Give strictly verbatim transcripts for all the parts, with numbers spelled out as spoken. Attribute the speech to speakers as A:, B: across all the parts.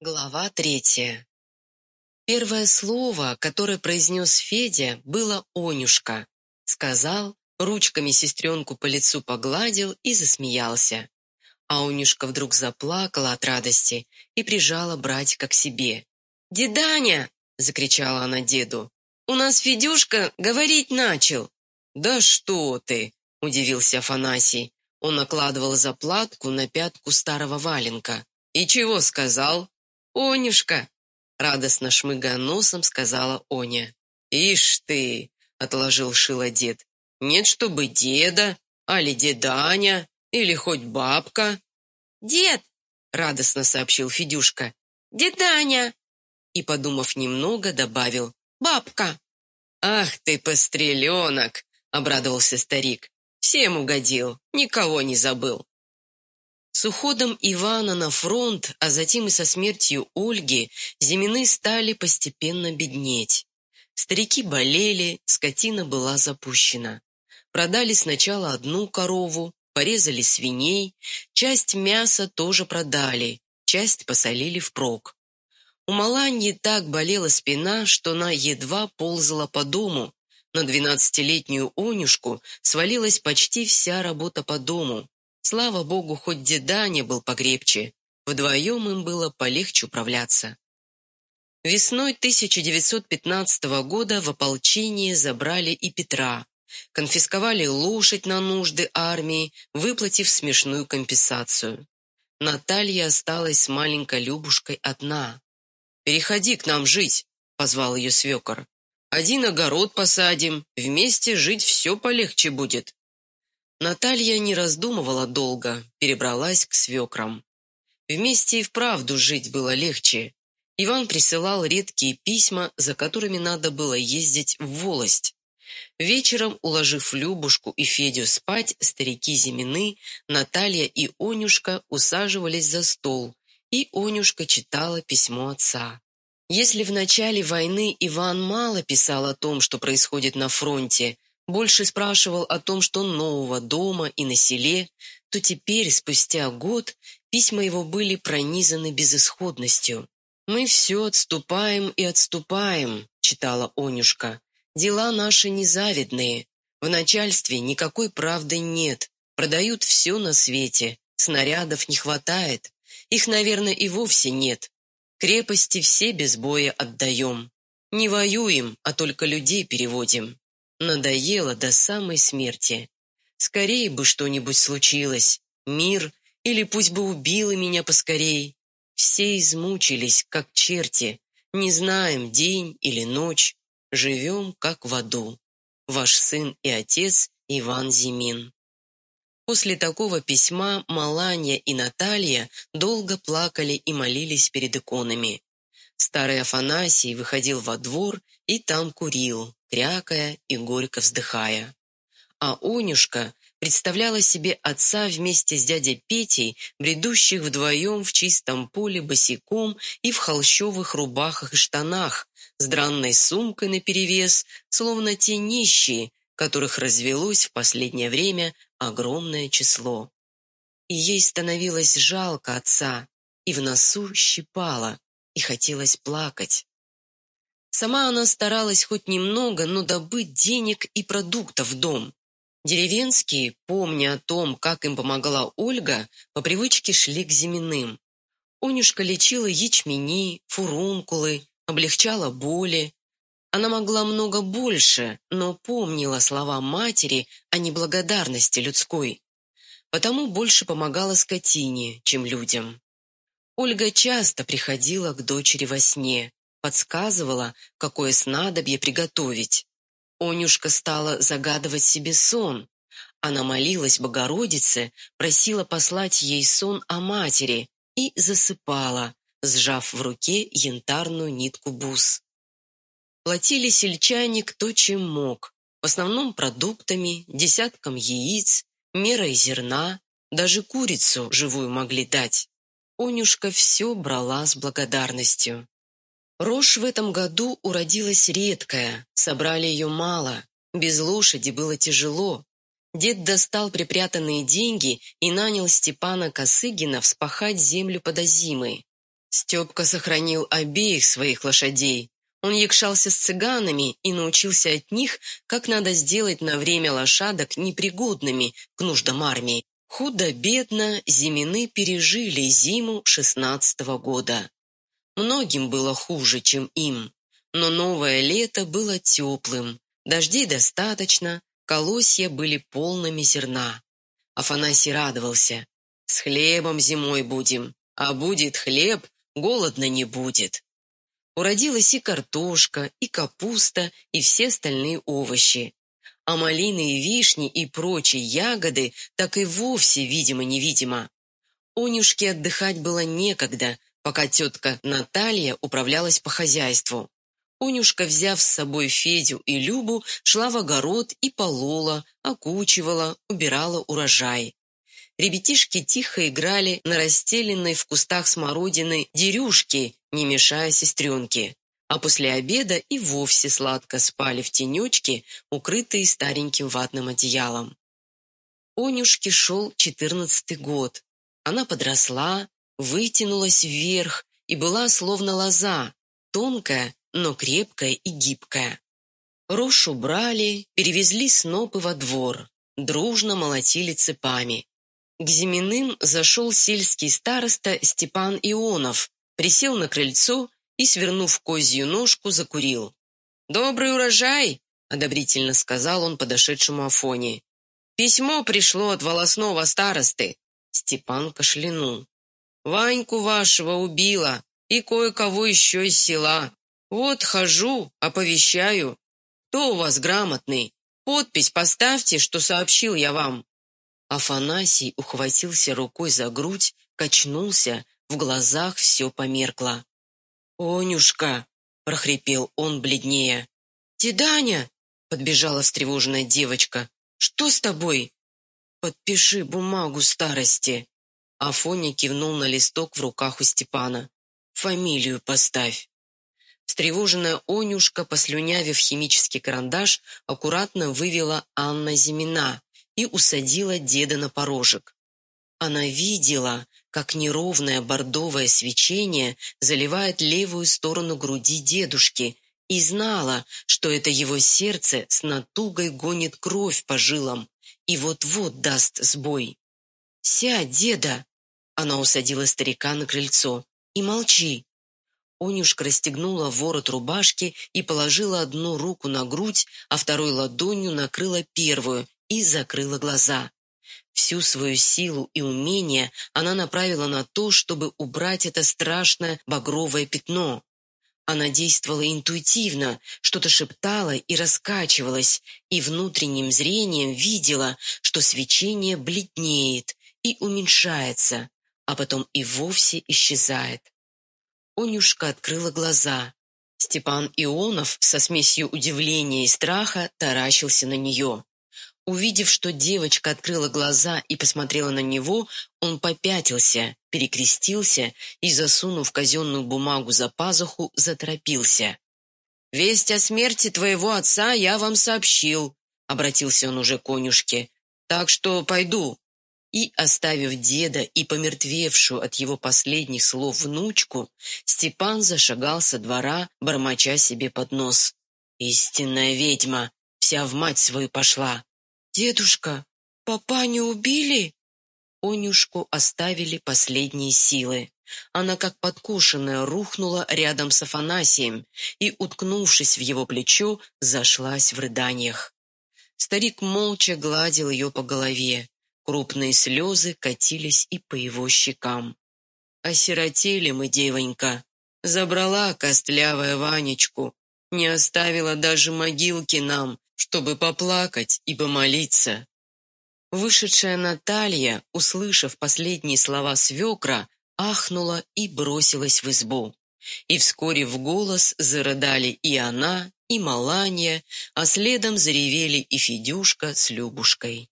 A: Глава третья. Первое слово, которое произнес Федя, было «Онюшка». Сказал, ручками сестренку по лицу погладил и засмеялся. А Онюшка вдруг заплакала от радости и прижала братика к себе. «Деданя!» — закричала она деду. «У нас Федюшка говорить начал!» «Да что ты!» — удивился Афанасий. Он накладывал заплатку на пятку старого валенка. «И чего сказал?» «Онюшка!» — радостно шмыгая носом сказала Оня. «Ишь ты!» — отложил шило дед. «Нет, чтобы деда, али деданя, или хоть бабка». «Дед!» — радостно сообщил Федюшка. «Деданя!» И, подумав немного, добавил «бабка». «Ах ты, постреленок!» — обрадовался старик. «Всем угодил, никого не забыл». С уходом Ивана на фронт, а затем и со смертью Ольги, Зимины стали постепенно беднеть. Старики болели, скотина была запущена. Продали сначала одну корову, порезали свиней, часть мяса тоже продали, часть посолили впрок. У Маланьи так болела спина, что она едва ползала по дому. На двенадцатилетнюю Онюшку свалилась почти вся работа по дому. Слава богу, хоть деданя был покрепче, вдвоем им было полегче управляться. Весной тысяча девятьсот пятнадцатого года в ополчение забрали и Петра, конфисковали лошадь на нужды армии, выплатив смешную компенсацию. Наталья осталась с маленькой Любушкой одна. «Переходи к нам жить», — позвал ее свекор. «Один огород посадим, вместе жить все полегче будет». Наталья не раздумывала долго, перебралась к свекрам. Вместе и вправду жить было легче. Иван присылал редкие письма, за которыми надо было ездить в волость. Вечером, уложив Любушку и Федю спать, старики Зимины, Наталья и Онюшка усаживались за стол, и Онюшка читала письмо отца. Если в начале войны Иван мало писал о том, что происходит на фронте, больше спрашивал о том, что нового дома и на селе, то теперь, спустя год, письма его были пронизаны безысходностью. «Мы все отступаем и отступаем», — читала Онюшка. «Дела наши незавидные. В начальстве никакой правды нет. Продают все на свете. Снарядов не хватает. Их, наверное, и вовсе нет. Крепости все без боя отдаем. Не воюем, а только людей переводим. Надоело до самой смерти. Скорее бы что-нибудь случилось. Мир, или пусть бы убило меня поскорей. Все измучились, как черти. Не знаем, день или ночь. Живем, как в аду. Ваш сын и отец Иван Зимин». После такого письма Маланья и Наталья долго плакали и молились перед иконами. Старый Афанасий выходил во двор и там курил, крякая и горько вздыхая. А Онюшка представляла себе отца вместе с дядей Петей, бредущих вдвоем в чистом поле босиком и в холщовых рубахах и штанах, с дранной сумкой наперевес, словно те нищие, которых развелось в последнее время огромное число. И ей становилось жалко отца, и в носу щипало, и хотелось плакать. Сама она старалась хоть немного, но добыть денег и продуктов в дом. Деревенские, помня о том, как им помогала Ольга, по привычке шли к Зиминым. Онюшка лечила ячмени, фурункулы, облегчала боли. Она могла много больше, но помнила слова матери о неблагодарности людской. Потому больше помогала скотине, чем людям. Ольга часто приходила к дочери во сне, подсказывала, какое снадобье приготовить. Онюшка стала загадывать себе сон. Она молилась Богородице, просила послать ей сон о матери и засыпала, сжав в руке янтарную нитку бус. Платили сельчане кто чем мог, в основном продуктами, десятком яиц, мерой зерна, даже курицу живую могли дать. Онюшка все брала с благодарностью. Рожь в этом году уродилась редкая, собрали ее мало, без лошади было тяжело. Дед достал припрятанные деньги и нанял Степана Косыгина вспахать землю под озимой. Степка сохранил обеих своих лошадей. Он якшался с цыганами и научился от них, как надо сделать на время лошадок непригодными к нуждам армии. Худо-бедно Зимины пережили зиму шестнадцатого года. Многим было хуже, чем им, но новое лето было теплым, дождей достаточно, колосья были полными зерна. Афанасий радовался. «С хлебом зимой будем, а будет хлеб, голодно не будет». Уродилась и картошка, и капуста, и все остальные овощи. А малины и вишни и прочие ягоды так и вовсе видимо-невидимо. Онюшке отдыхать было некогда, пока тетка Наталья управлялась по хозяйству. Онюшка, взяв с собой Федю и Любу, шла в огород и полола, окучивала, убирала урожай. Ребятишки тихо играли на расстеленной в кустах смородины дерюшки, не мешая сестренке, а после обеда и вовсе сладко спали в тенечке, укрытые стареньким ватным одеялом. Онюшке шел четырнадцатый год. Она подросла, вытянулась вверх и была словно лоза, тонкая, но крепкая и гибкая. Рожь убрали, перевезли снопы во двор, дружно молотили цепами. К Зиминым зашел сельский староста Степан Ионов, присел на крыльцо и, свернув козью ножку, закурил. «Добрый урожай!» — одобрительно сказал он подошедшему Афоне. «Письмо пришло от волосного старосты». Степан кашлянул. «Ваньку вашего убила и кое-кого еще из села. Вот хожу, оповещаю. Кто у вас грамотный? Подпись поставьте, что сообщил я вам». Афанасий ухватился рукой за грудь, качнулся, в глазах все померкло. «Онюшка!» — прохрипел он бледнее. «Деданя!» — подбежала встревоженная девочка. «Что с тобой?» «Подпиши бумагу старости». Афоня кивнул на листок в руках у Степана. «Фамилию поставь». Встревоженная Онюшка, послюнявив химический карандаш, аккуратно вывела Анна Зимина и усадила деда на порожек. Она видела, как неровное бордовое свечение заливает левую сторону груди дедушки, и знала, что это его сердце с натугой гонит кровь по жилам и вот-вот даст сбой. «Сядь, деда!» Она усадила старика на крыльцо. «И молчи!» Онюшка расстегнула ворот рубашки и положила одну руку на грудь, а второй ладонью накрыла первую и закрыла глаза. Всю свою силу и умение она направила на то, чтобы убрать это страшное багровое пятно. Она действовала интуитивно, что-то шептала и раскачивалась, и внутренним зрением видела, что свечение бледнеет и уменьшается, а потом и вовсе исчезает. Онюшка открыла глаза. Степан Ионов со смесью удивления и страха таращился на нее. Увидев, что девочка открыла глаза и посмотрела на него, он попятился, перекрестился и, засунув казенную бумагу за пазуху, заторопился. «Весть о смерти твоего отца я вам сообщил», — обратился он уже к Онюшке, «так что пойду». И, оставив деда и помертвевшую от его последних слов внучку, Степан зашагал со двора, бормоча себе под нос. «Истинная ведьма, вся в мать свою пошла». «Дедушка, папаню убили?» Онюшку оставили последние силы. Она, как подкушенная, рухнула рядом с Афанасием и, уткнувшись в его плечо, зашлась в рыданиях. Старик молча гладил ее по голове. Крупные слезы катились и по его щекам. «Осиротели мы, девонька. Забрала костлявая Ванечку. Не оставила даже могилки нам, чтобы поплакать и помолиться». Вышедшая Наталья, услышав последние слова свекра, ахнула и бросилась в избу. И вскоре в голос зарыдали и она, и Маланья, а следом заревели и Федюшка с Любушкой.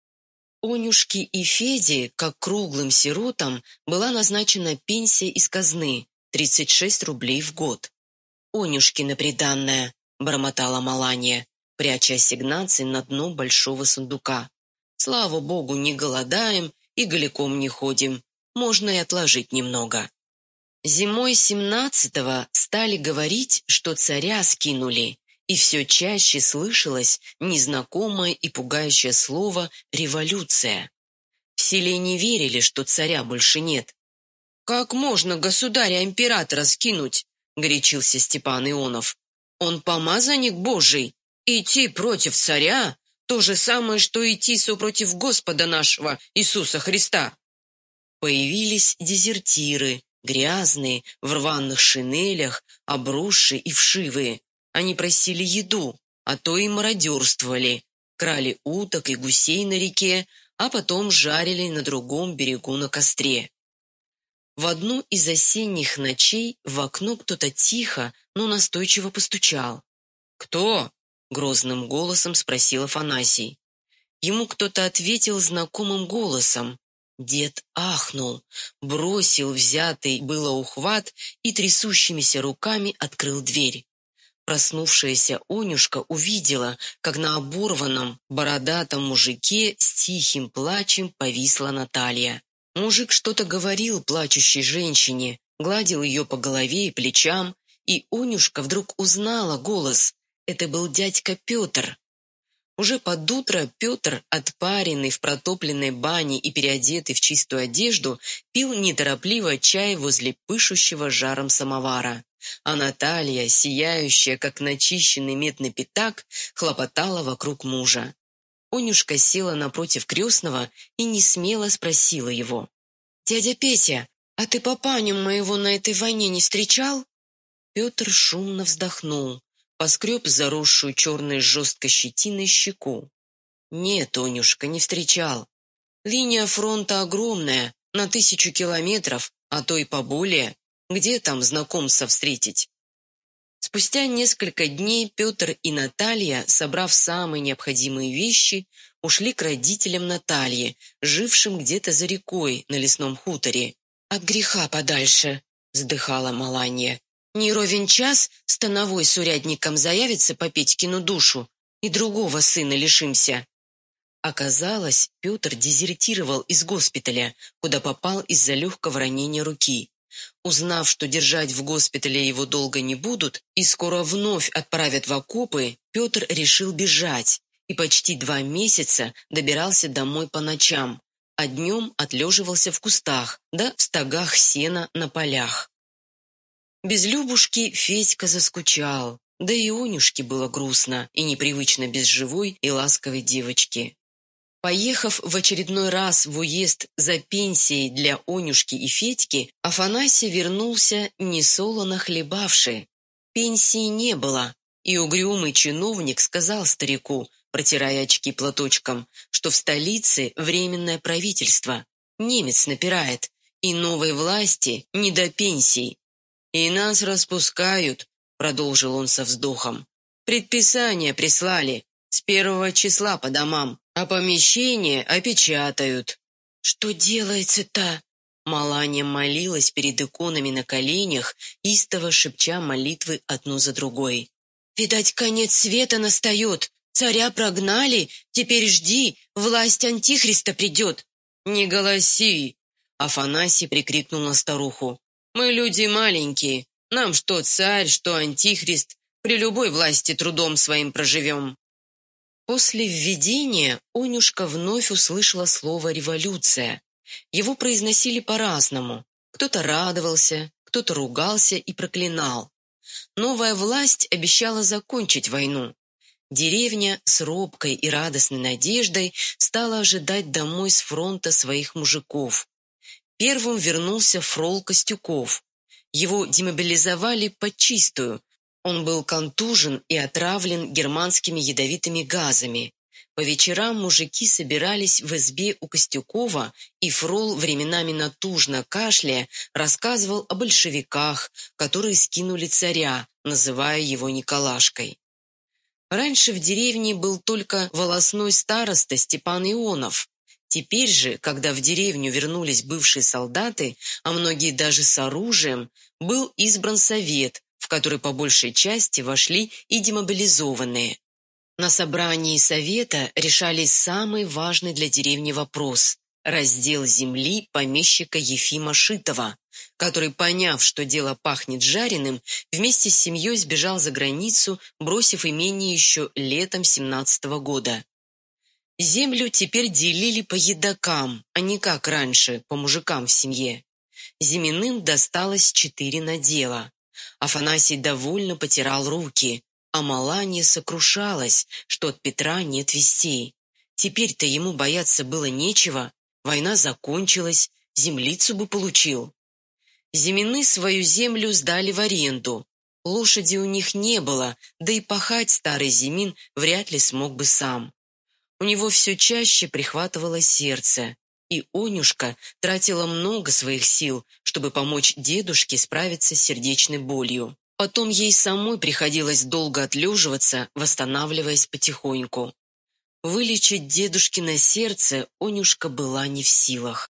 A: Онюшке и Феде, как круглым сиротам, была назначена пенсия из казны — тридцать шесть рублей в год. «Онюшкина приданная», — бормотала Маланья, пряча ассигнации на дно большого сундука. «Слава богу, не голодаем и голиком не ходим, можно и отложить немного». Зимой семнадцатого стали говорить, что царя скинули, и все чаще слышалось незнакомое и пугающее слово «революция». В селе не верили, что царя больше нет. «Как можно государя-императора скинуть?» — горячился Степан Ионов. «Он помазанник Божий. Идти против царя — то же самое, что идти супротив Господа нашего Иисуса Христа». Появились дезертиры, грязные, в рваных шинелях, обросшие и вшивые. Они просили еду, а то и мародерствовали, крали уток и гусей на реке, а потом жарили на другом берегу на костре. В одну из осенних ночей в окно кто-то тихо, но настойчиво постучал. «Кто?» — грозным голосом спросил Афанасий. Ему кто-то ответил знакомым голосом. Дед ахнул, бросил взятый было ухват и трясущимися руками открыл дверь. Проснувшаяся Онюшка увидела, как на оборванном, бородатом мужике с тихим плачем повисла Наталья. Мужик что-то говорил плачущей женщине, гладил ее по голове и плечам, и Онюшка вдруг узнала голос. Это был дядька Петр. Уже под утро Петр, отпаренный в протопленной бане и переодетый в чистую одежду, пил неторопливо чай возле пышущего жаром самовара. А Наталья, сияющая, как начищенный медный пятак, хлопотала вокруг мужа. Онюшка села напротив крестного и несмело спросила его. «Дядя Петя, а ты папаню моего на этой войне не встречал?» Петр шумно вздохнул, поскреб заросшую черной жесткой щетиной щеку. «Нет, Онюшка, не встречал. Линия фронта огромная, на тысячу километров, а то и поболее. Где там знакомца встретить?» Спустя несколько дней Петр и Наталья, собрав самые необходимые вещи, ушли к родителям Натальи, жившим где-то за рекой на лесном хуторе. «От греха подальше», — вздыхала Маланья. «Не ровен час становой с урядником заявится по Петькину душу, и другого сына лишимся». Оказалось, Петр дезертировал из госпиталя, куда попал из-за легкого ранения руки. Узнав, что держать в госпитале его долго не будут и скоро вновь отправят в окопы, Петр решил бежать и почти два месяца добирался домой по ночам, а днем отлеживался в кустах да в стогах сена на полях. Без Любушки Федька заскучал, да и Онюшке было грустно и непривычно без живой и ласковой девочки. Поехав в очередной раз в уезд за пенсией для Онюшки и Федьки, Афанасий вернулся несолоно хлебавший. Пенсии не было, и угрюмый чиновник сказал старику, протирая очки платочком, что в столице временное правительство, немец напирает, и новой власти не до пенсий. «И нас распускают», — продолжил он со вздохом. «Предписание прислали, с первого числа по домам. А помещение опечатают». «Что делается-то?» Маланья молилась перед иконами на коленях, истово шепча молитвы одну за другой. «Видать, конец света настает. Царя прогнали. Теперь жди, власть антихриста придет». «Не голоси!» Афанасий прикрикнул на старуху. «Мы люди маленькие. Нам что царь, что антихрист. При любой власти трудом своим проживем». После введения Онюшка вновь услышала слово «революция». Его произносили по-разному. Кто-то радовался, кто-то ругался и проклинал. Новая власть обещала закончить войну. Деревня с робкой и радостной надеждой стала ожидать домой с фронта своих мужиков. Первым вернулся фрол Костюков. Его демобилизовали подчистую. Он был контужен и отравлен германскими ядовитыми газами. По вечерам мужики собирались в избе у Костюкова, и фрол, временами натужно кашляя, рассказывал о большевиках, которые скинули царя, называя его Николашкой. Раньше в деревне был только волосной староста Степан Ионов. Теперь же, когда в деревню вернулись бывшие солдаты, а многие даже с оружием, был избран совет, в который по большей части вошли и демобилизованные. На собрании совета решались самый важный для деревни вопрос – раздел земли помещика Ефима Шитова, который, поняв, что дело пахнет жареным, вместе с семьей сбежал за границу, бросив имение еще летом семнадцатого года. Землю теперь делили по едокам, а не как раньше, по мужикам в семье. Зиминым досталось четыре надела. Афанасий довольно потирал руки, а Маланья сокрушалась, что от Петра нет вестей. Теперь-то ему бояться было нечего, война закончилась, землицу бы получил. Зимины свою землю сдали в аренду. Лошади у них не было, да и пахать старый Зимин вряд ли смог бы сам. У него все чаще прихватывало сердце, и Онюшка тратила много своих сил, чтобы помочь дедушке справиться с сердечной болью. Потом ей самой приходилось долго отлеживаться, восстанавливаясь потихоньку. Вылечить дедушкино сердце Онюшка была не в силах.